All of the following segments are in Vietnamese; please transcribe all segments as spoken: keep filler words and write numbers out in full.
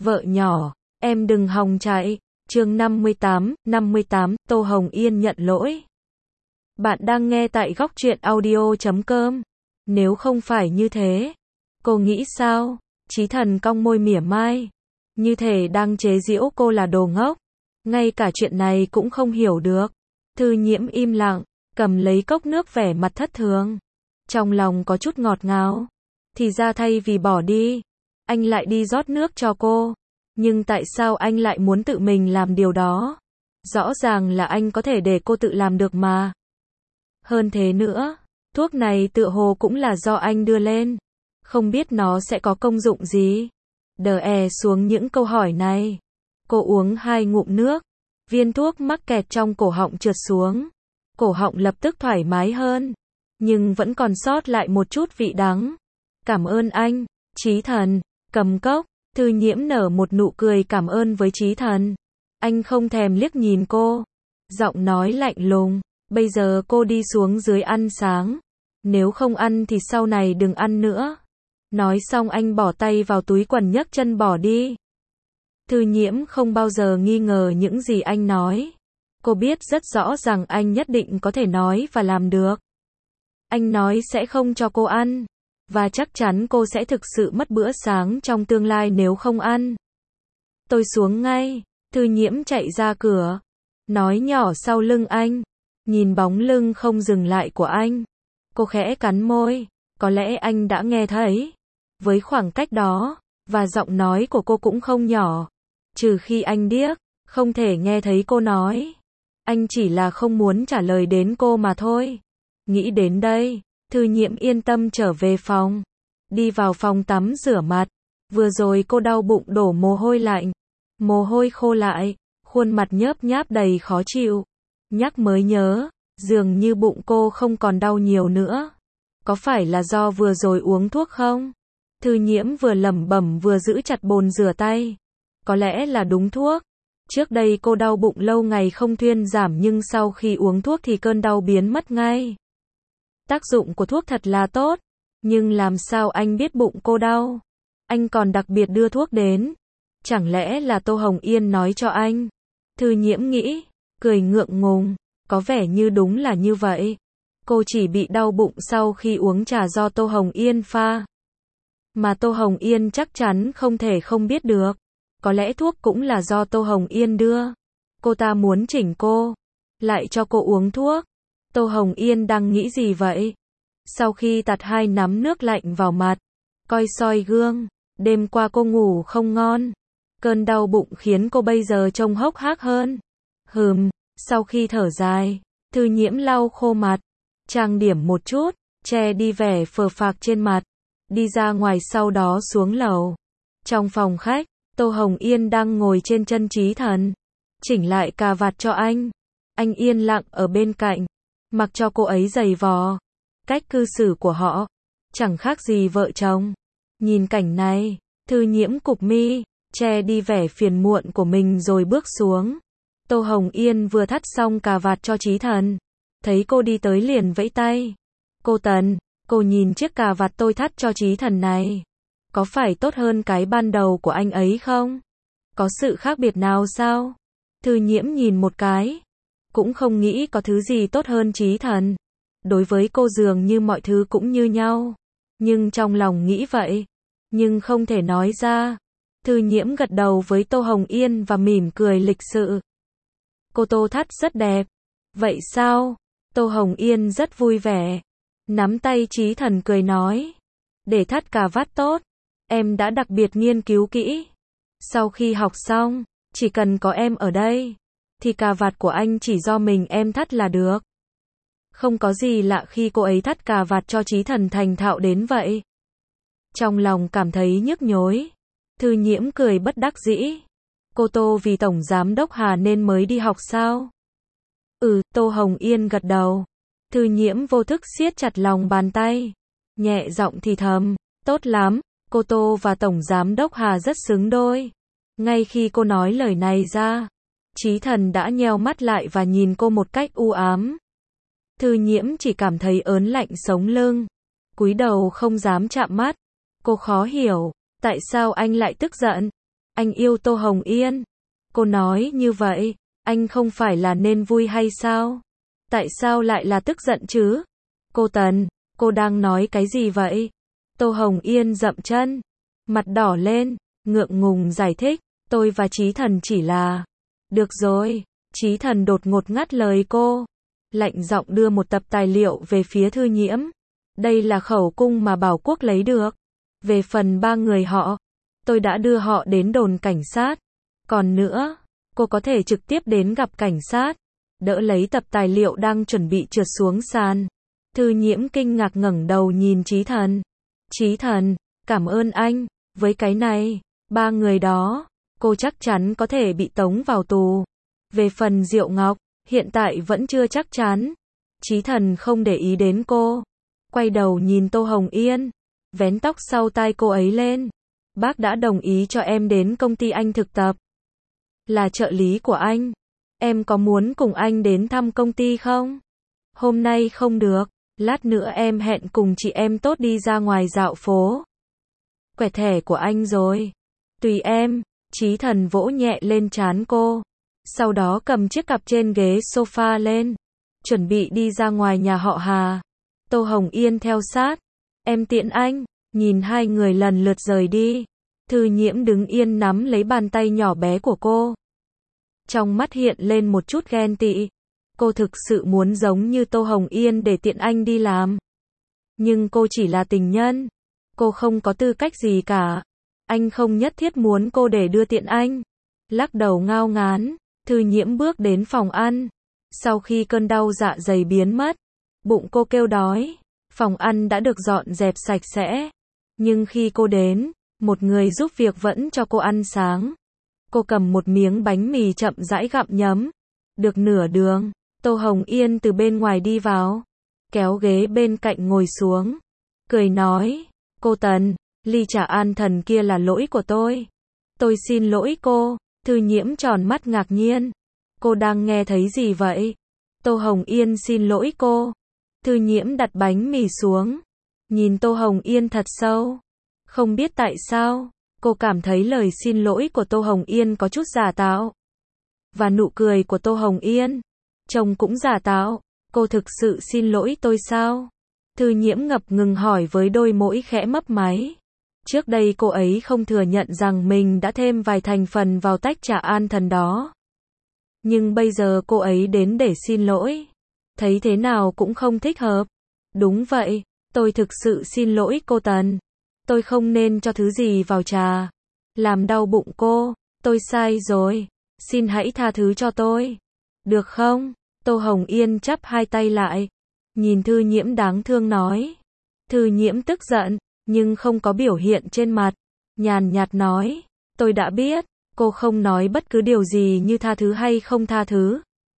Vợ nhỏ, em đừng hòng chạy. Chương năm mươi tám, năm mươi tám, Tô Hồng Yên nhận lỗi. Bạn đang nghe tại góc truyện audio chấm com. Nếu không phải như thế, cô nghĩ sao? Chí Thần cong môi mỉa mai, như thể đang chế giễu cô là đồ ngốc. Ngay cả chuyện này cũng không hiểu được. Thư Nhiễm im lặng, cầm lấy cốc nước vẻ mặt thất thường. Trong lòng có chút ngọt ngào. Thì ra thay vì bỏ đi, anh lại đi rót nước cho cô. Nhưng tại sao anh lại muốn tự mình làm điều đó? Rõ ràng là anh có thể để cô tự làm được mà. Hơn thế nữa, thuốc này tựa hồ cũng là do anh đưa lên. Không biết nó sẽ có công dụng gì? Đờ è xuống những câu hỏi này. Cô uống hai ngụm nước. Viên thuốc mắc kẹt trong cổ họng trượt xuống. Cổ họng lập tức thoải mái hơn. Nhưng vẫn còn sót lại một chút vị đắng. Cảm ơn anh, Chí Thần. Cầm cốc. Thư Nhiễm nở một nụ cười cảm ơn với Chí Thần. Anh không thèm liếc nhìn cô. Giọng nói lạnh lùng. Bây giờ cô đi xuống dưới ăn sáng. Nếu không ăn thì sau này đừng ăn nữa. Nói xong anh bỏ tay vào túi quần nhấc chân bỏ đi. Thư Nhiễm không bao giờ nghi ngờ những gì anh nói. Cô biết rất rõ rằng anh nhất định có thể nói và làm được. Anh nói sẽ không cho cô ăn. Và chắc chắn cô sẽ thực sự mất bữa sáng trong tương lai nếu không ăn. Tôi xuống ngay. Thư Nhiễm chạy ra cửa. Nói nhỏ sau lưng anh. Nhìn bóng lưng không dừng lại của anh. Cô khẽ cắn môi. Có lẽ anh đã nghe thấy. Với khoảng cách đó. Và giọng nói của cô cũng không nhỏ. Trừ khi anh điếc. Không thể nghe thấy cô nói. Anh chỉ là không muốn trả lời đến cô mà thôi. Nghĩ đến đây. Thư Nhiễm yên tâm trở về phòng. Đi vào phòng tắm rửa mặt. Vừa rồi cô đau bụng đổ mồ hôi lạnh. Mồ hôi khô lại. Khuôn mặt nhớp nháp đầy khó chịu. Nhắc mới nhớ. Dường như bụng cô không còn đau nhiều nữa. Có phải là do vừa rồi uống thuốc không? Thư Nhiễm vừa lẩm bẩm vừa giữ chặt bồn rửa tay. Có lẽ là đúng thuốc. Trước đây cô đau bụng lâu ngày không thuyên giảm nhưng sau khi uống thuốc thì cơn đau biến mất ngay. Tác dụng của thuốc thật là tốt. Nhưng làm sao anh biết bụng cô đau? Anh còn đặc biệt đưa thuốc đến. Chẳng lẽ là Tô Hồng Yên nói cho anh? Thư Nhiễm nghĩ, cười ngượng ngùng. Có vẻ như đúng là như vậy. Cô chỉ bị đau bụng sau khi uống trà do Tô Hồng Yên pha. Mà Tô Hồng Yên chắc chắn không thể không biết được. Có lẽ thuốc cũng là do Tô Hồng Yên đưa. Cô ta muốn chỉnh cô. Lại cho cô uống thuốc. Tô Hồng Yên đang nghĩ gì vậy? Sau khi tạt hai nắm nước lạnh vào mặt. Coi soi gương. Đêm qua cô ngủ không ngon. Cơn đau bụng khiến cô bây giờ trông hốc hác hơn. Hừm. Sau khi thở dài. Thư Nhiễm lau khô mặt. Trang điểm một chút. Che đi vẻ phờ phạc trên mặt. Đi ra ngoài sau đó xuống lầu. Trong phòng khách. Tô Hồng Yên đang ngồi trên chân Chí Thần. Chỉnh lại cà vạt cho anh. Anh yên lặng ở bên cạnh. Mặc cho cô ấy giày vò. Cách cư xử của họ. Chẳng khác gì vợ chồng. Nhìn cảnh này. Thư Nhiễm cụp mi. Che đi vẻ phiền muộn của mình rồi bước xuống. Tô Hồng Yên vừa thắt xong cà vạt cho Chí Thần. Thấy cô đi tới liền vẫy tay. Cô Tần. Cô nhìn chiếc cà vạt tôi thắt cho Chí Thần này. Có phải tốt hơn cái ban đầu của anh ấy không? Có sự khác biệt nào sao? Thư Nhiễm nhìn một cái. Cũng không nghĩ có thứ gì tốt hơn Chí Thần. Đối với cô dường như mọi thứ cũng như nhau. Nhưng trong lòng nghĩ vậy. Nhưng không thể nói ra. Thư Nhiễm gật đầu với Tô Hồng Yên và mỉm cười lịch sự. Cô Tô thắt rất đẹp. Vậy sao? Tô Hồng Yên rất vui vẻ. Nắm tay Chí Thần cười nói. Để thắt cà vạt tốt. Em đã đặc biệt nghiên cứu kỹ. Sau khi học xong, chỉ cần có em ở đây, thì cà vạt của anh chỉ do mình em thắt là được. Không có gì lạ khi cô ấy thắt cà vạt cho Chí Thần thành thạo đến vậy. Trong lòng cảm thấy nhức nhối. Thư Nhiễm cười bất đắc dĩ. Cô Tô vì Tổng Giám đốc Hà nên mới đi học sao? Ừ, Tô Hồng Yên gật đầu. Thư Nhiễm vô thức siết chặt lòng bàn tay. Nhẹ giọng thì thầm, tốt lắm. Cô Tô và Tổng Giám đốc Hà rất xứng đôi. Ngay khi cô nói lời này ra, Chí Thần đã nheo mắt lại và nhìn cô một cách u ám. Thư Nhiễm chỉ cảm thấy ớn lạnh sống lưng. Cúi đầu không dám chạm mắt. Cô khó hiểu, tại sao anh lại tức giận? anh yêu Tô Hồng Yên. Cô nói như vậy, anh không phải là nên vui hay sao? Tại sao lại là tức giận chứ? Cô Tần, cô đang nói cái gì vậy? Tô Hồng Yên dậm chân, mặt đỏ lên, ngượng ngùng giải thích, tôi và Chí Thần chỉ là... Được rồi, Chí Thần đột ngột ngắt lời cô, lạnh giọng đưa một tập tài liệu về phía Thư Nhiễm. Đây là khẩu cung mà Bảo Quốc lấy được. Về phần ba người họ, tôi đã đưa họ đến đồn cảnh sát. Còn nữa, cô có thể trực tiếp đến gặp cảnh sát. Đỡ lấy tập tài liệu đang chuẩn bị trượt xuống sàn. Thư Nhiễm kinh ngạc ngẩng đầu nhìn Chí Thần. Chí Thần, cảm ơn anh, với cái này, ba người đó, cô chắc chắn có thể bị tống vào tù. Về phần Diệu Ngọc, hiện tại vẫn chưa chắc chắn. Chí Thần không để ý đến cô, quay đầu nhìn Tô Hồng Yên, vén tóc sau tai cô ấy lên. Bác đã đồng ý cho em đến công ty anh thực tập. Là trợ lý của anh. Em có muốn cùng anh đến thăm công ty không? Hôm nay không được, lát nữa em hẹn cùng chị em tốt đi ra ngoài dạo phố. Quẹt thẻ của anh rồi. Tùy em, Chí Thần vỗ nhẹ lên trán cô. Sau đó cầm chiếc cặp trên ghế sofa lên, chuẩn bị đi ra ngoài nhà họ Hà. Tô Hồng Yên theo sát. Em tiện anh, nhìn hai người lần lượt rời đi. Thư Nhiễm đứng yên nắm lấy bàn tay nhỏ bé của cô. Trong mắt hiện lên một chút ghen tị. Cô thực sự muốn giống như Tô Hồng Yên để tiện anh đi làm. Nhưng cô chỉ là tình nhân. Cô không có tư cách gì cả. Anh không nhất thiết muốn cô để đưa tiện anh. Lắc đầu ngao ngán, Thư Nhiễm bước đến phòng ăn. Sau khi cơn đau dạ dày biến mất, bụng cô kêu đói. Phòng ăn đã được dọn dẹp sạch sẽ. Nhưng khi cô đến, một người giúp việc vẫn cho cô ăn sáng. Cô cầm một miếng bánh mì chậm rãi gặm nhấm. Được nửa đường, Tô Hồng Yên từ bên ngoài đi vào, kéo ghế bên cạnh ngồi xuống, cười nói, cô Tần, ly trà an thần kia là lỗi của tôi. Tôi xin lỗi cô. Thư Nhiễm tròn mắt ngạc nhiên. Cô đang nghe thấy gì vậy? Tô Hồng Yên xin lỗi cô. Thư Nhiễm đặt bánh mì xuống, nhìn Tô Hồng Yên thật sâu. Không biết tại sao, cô cảm thấy lời xin lỗi của Tô Hồng Yên có chút giả tạo. Và nụ cười của Tô Hồng Yên, trông cũng giả tạo. Cô thực sự xin lỗi tôi sao? Thư Nhiễm ngập ngừng hỏi với đôi môi khẽ mấp máy. Trước đây cô ấy không thừa nhận rằng mình đã thêm vài thành phần vào tách trà an thần đó. Nhưng bây giờ cô ấy đến để xin lỗi. Thấy thế nào cũng không thích hợp. Đúng vậy, tôi thực sự xin lỗi cô Tần. Tôi không nên cho thứ gì vào trà. Làm đau bụng cô. Tôi sai rồi. Xin hãy tha thứ cho tôi. Được không? Tô Hồng Yên chắp hai tay lại. Nhìn Thư Nhiễm đáng thương nói. Thư Nhiễm tức giận, nhưng không có biểu hiện trên mặt. Nhàn nhạt nói. Tôi đã biết. Cô không nói bất cứ điều gì như tha thứ hay không tha thứ.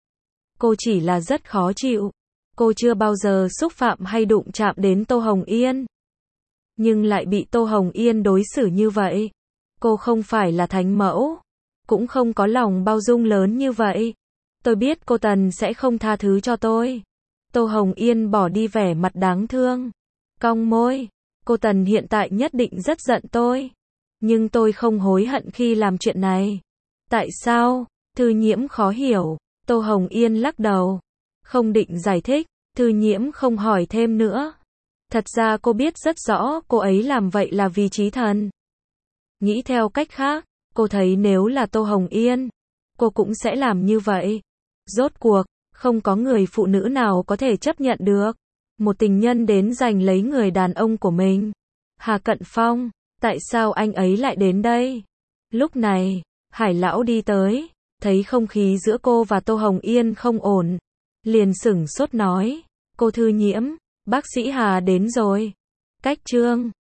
Cô chỉ là rất khó chịu. Cô chưa bao giờ xúc phạm hay đụng chạm đến Tô Hồng Yên. Nhưng lại bị Tô Hồng Yên đối xử như vậy. Cô không phải là thánh mẫu. Cũng không có lòng bao dung lớn như vậy. Tôi biết cô Tần sẽ không tha thứ cho tôi. Tô Hồng Yên bỏ đi vẻ mặt đáng thương. Cong môi. Cô Tần hiện tại nhất định rất giận tôi. Nhưng tôi không hối hận khi làm chuyện này. Tại sao? Thư Nhiễm khó hiểu. Tô Hồng Yên lắc đầu. Không định giải thích. Thư Nhiễm không hỏi thêm nữa. Thật ra cô biết rất rõ cô ấy làm vậy là vì Chí Thần. Nghĩ theo cách khác, cô thấy nếu là Tô Hồng Yên, cô cũng sẽ làm như vậy. Rốt cuộc, không có người phụ nữ nào có thể chấp nhận được một tình nhân đến giành lấy người đàn ông của mình. Hà Cận Phong, tại sao anh ấy lại đến đây? Lúc này, Hải Lão đi tới, thấy không khí giữa cô và Tô Hồng Yên không ổn, liền sửng sốt nói, cô Thư Nhiễm, bác sĩ Hà đến rồi. Cách chương